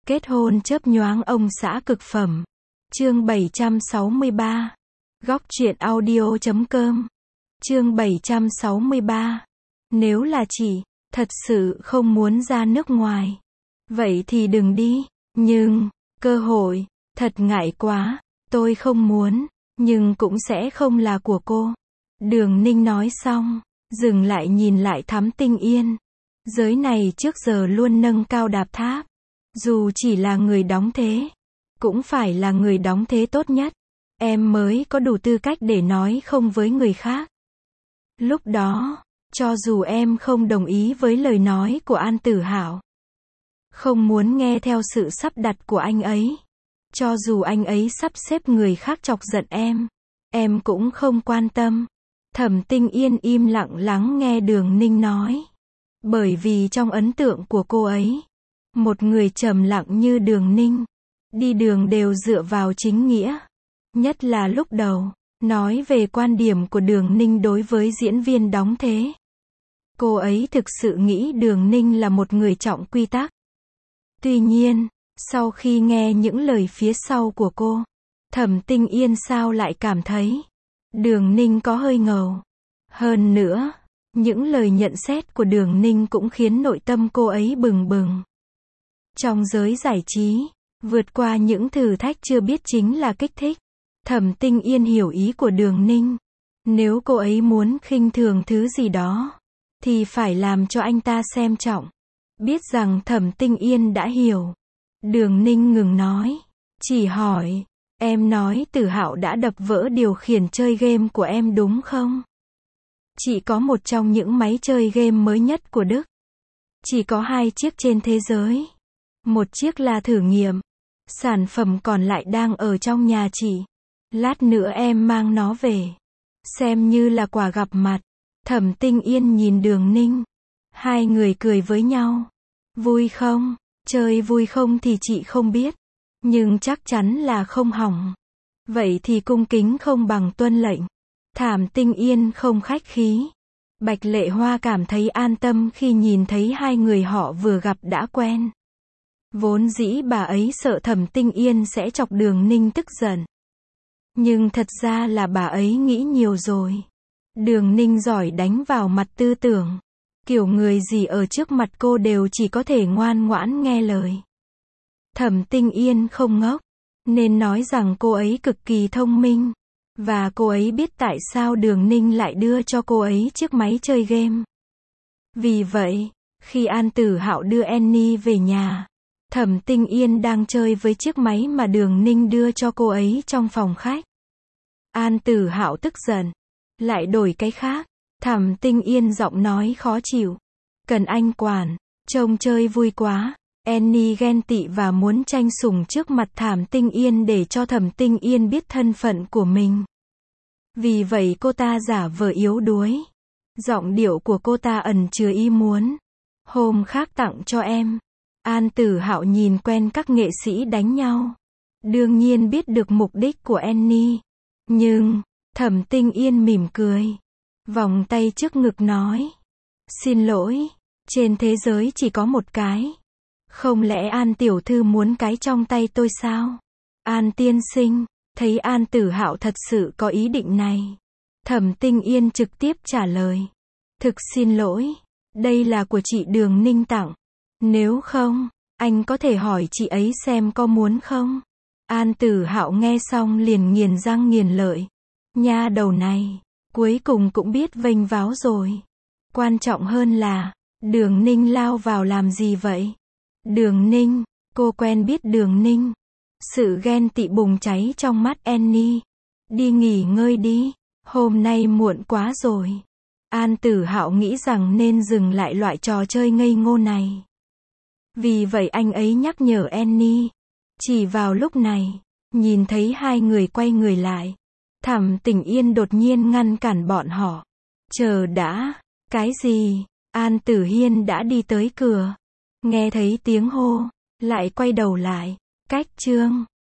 Kết hôn chớp nhoáng ông xã cực phẩm. Chương 763. Góc truyện audio.com. Chương 763. Nếu là chị, thật sự không muốn ra nước ngoài, vậy thì đừng đi. Nhưng, cơ hội, thật ngại quá, tôi không muốn, nhưng cũng sẽ không là của cô. Đường Ninh nói xong, dừng lại nhìn lại Thắm Tinh Yên. Giới này trước giờ luôn nâng cao đạp tháp. Dù chỉ là người đóng thế, cũng phải là người đóng thế tốt nhất. Em mới có đủ tư cách để nói không với người khác. Lúc đó, cho dù em không đồng ý với lời nói của An Tử Hạo, không muốn nghe theo sự sắp đặt của anh ấy, cho dù anh ấy sắp xếp người khác chọc giận em cũng không quan tâm. Thẩm Tinh Yên im lặng lắng nghe Đường Ninh nói. Bởi vì trong ấn tượng của cô ấy, một người trầm lặng như Đường Ninh, đi đường đều dựa vào chính nghĩa. Nhất là lúc đầu, nói về quan điểm của Đường Ninh đối với diễn viên đóng thế. Cô ấy thực sự nghĩ Đường Ninh là một người trọng quy tắc. Tuy nhiên, sau khi nghe những lời phía sau của cô, Thẩm Tinh Yên sao lại cảm thấy Đường Ninh có hơi ngầu. Hơn nữa, những lời nhận xét của Đường Ninh cũng khiến nội tâm cô ấy bừng bừng. Trong giới giải trí, vượt qua những thử thách chưa biết chính là kích thích. Thẩm Tinh Yên hiểu ý của Đường Ninh. Nếu cô ấy muốn khinh thường thứ gì đó, thì phải làm cho anh ta xem trọng. Biết rằng Thẩm Tinh Yên đã hiểu, Đường Ninh ngừng nói, chỉ hỏi, em nói Tử Hạo đã đập vỡ điều khiển chơi game của em đúng không? Chỉ có một trong những máy chơi game mới nhất của Đức. Chỉ có 2 chiếc trên thế giới. Một chiếc là thử nghiệm. Sản phẩm còn lại đang ở trong nhà chị. Lát nữa em mang nó về. Xem như là quà gặp mặt. Thẩm Tinh Yên nhìn Đường Ninh. Hai người cười với nhau. Vui không? Chơi vui không thì chị không biết. Nhưng chắc chắn là không hỏng. Vậy thì cung kính không bằng tuân lệnh. Thẩm Tinh Yên không khách khí. Bạch Lệ Hoa cảm thấy an tâm khi nhìn thấy hai người họ vừa gặp đã quen. Vốn dĩ bà ấy sợ Thẩm Tinh Yên sẽ chọc Đường Ninh tức giận. Nhưng thật ra là bà ấy nghĩ nhiều rồi. Đường Ninh giỏi đánh vào mặt tư tưởng. Kiểu người gì ở trước mặt cô đều chỉ có thể ngoan ngoãn nghe lời. Thẩm Tinh Yên không ngốc, nên nói rằng cô ấy cực kỳ thông minh. Và cô ấy biết tại sao Đường Ninh lại đưa cho cô ấy chiếc máy chơi game. Vì vậy, khi An Tử Hạo đưa Annie về nhà, Thẩm Tinh Yên đang chơi với chiếc máy mà Đường Ninh đưa cho cô ấy trong phòng khách. An Tử Hạo tức giận, lại đổi cái khác. Thẩm Tinh Yên giọng nói khó chịu. Cần anh quản, trông chơi vui quá. Annie ghen tị và muốn tranh sủng trước mặt Thẩm Tinh Yên để cho Thẩm Tinh Yên biết thân phận của mình. Vì vậy cô ta giả vờ yếu đuối. Giọng điệu của cô ta ẩn chứa ý muốn. Hôm khác tặng cho em. An Tử Hạo nhìn quen các nghệ sĩ đánh nhau. Đương nhiên biết được mục đích của Annie. Nhưng, Thẩm Tinh Yên mỉm cười. Vòng tay trước ngực nói. Xin lỗi, trên thế giới chỉ có một cái. Không lẽ An tiểu thư muốn cái trong tay tôi sao? An tiên sinh, thấy An Tử Hạo thật sự có ý định này. Thẩm Tinh Yên trực tiếp trả lời. Thực xin lỗi, đây là của chị Đường Ninh tặng. Nếu không, anh có thể hỏi chị ấy xem có muốn không? An Tử Hạo nghe xong liền nghiến răng nghiến lợi. Nha đầu này, cuối cùng cũng biết vênh váo rồi. Quan trọng hơn là, Đường Ninh lao vào làm gì vậy? Đường Ninh, cô quen biết Đường Ninh. Sự ghen tị bùng cháy trong mắt Annie. Đi nghỉ ngơi đi, hôm nay muộn quá rồi. An Tử Hạo nghĩ rằng nên dừng lại loại trò chơi ngây ngô này. Vì vậy anh ấy nhắc nhở Annie. Chỉ vào lúc này, nhìn thấy hai người quay người lại. Thẩm Tinh Yên đột nhiên ngăn cản bọn họ. Chờ đã, cái gì? An Tử Hiên đã đi tới cửa. Nghe thấy tiếng hô, lại quay đầu lại. Cách chương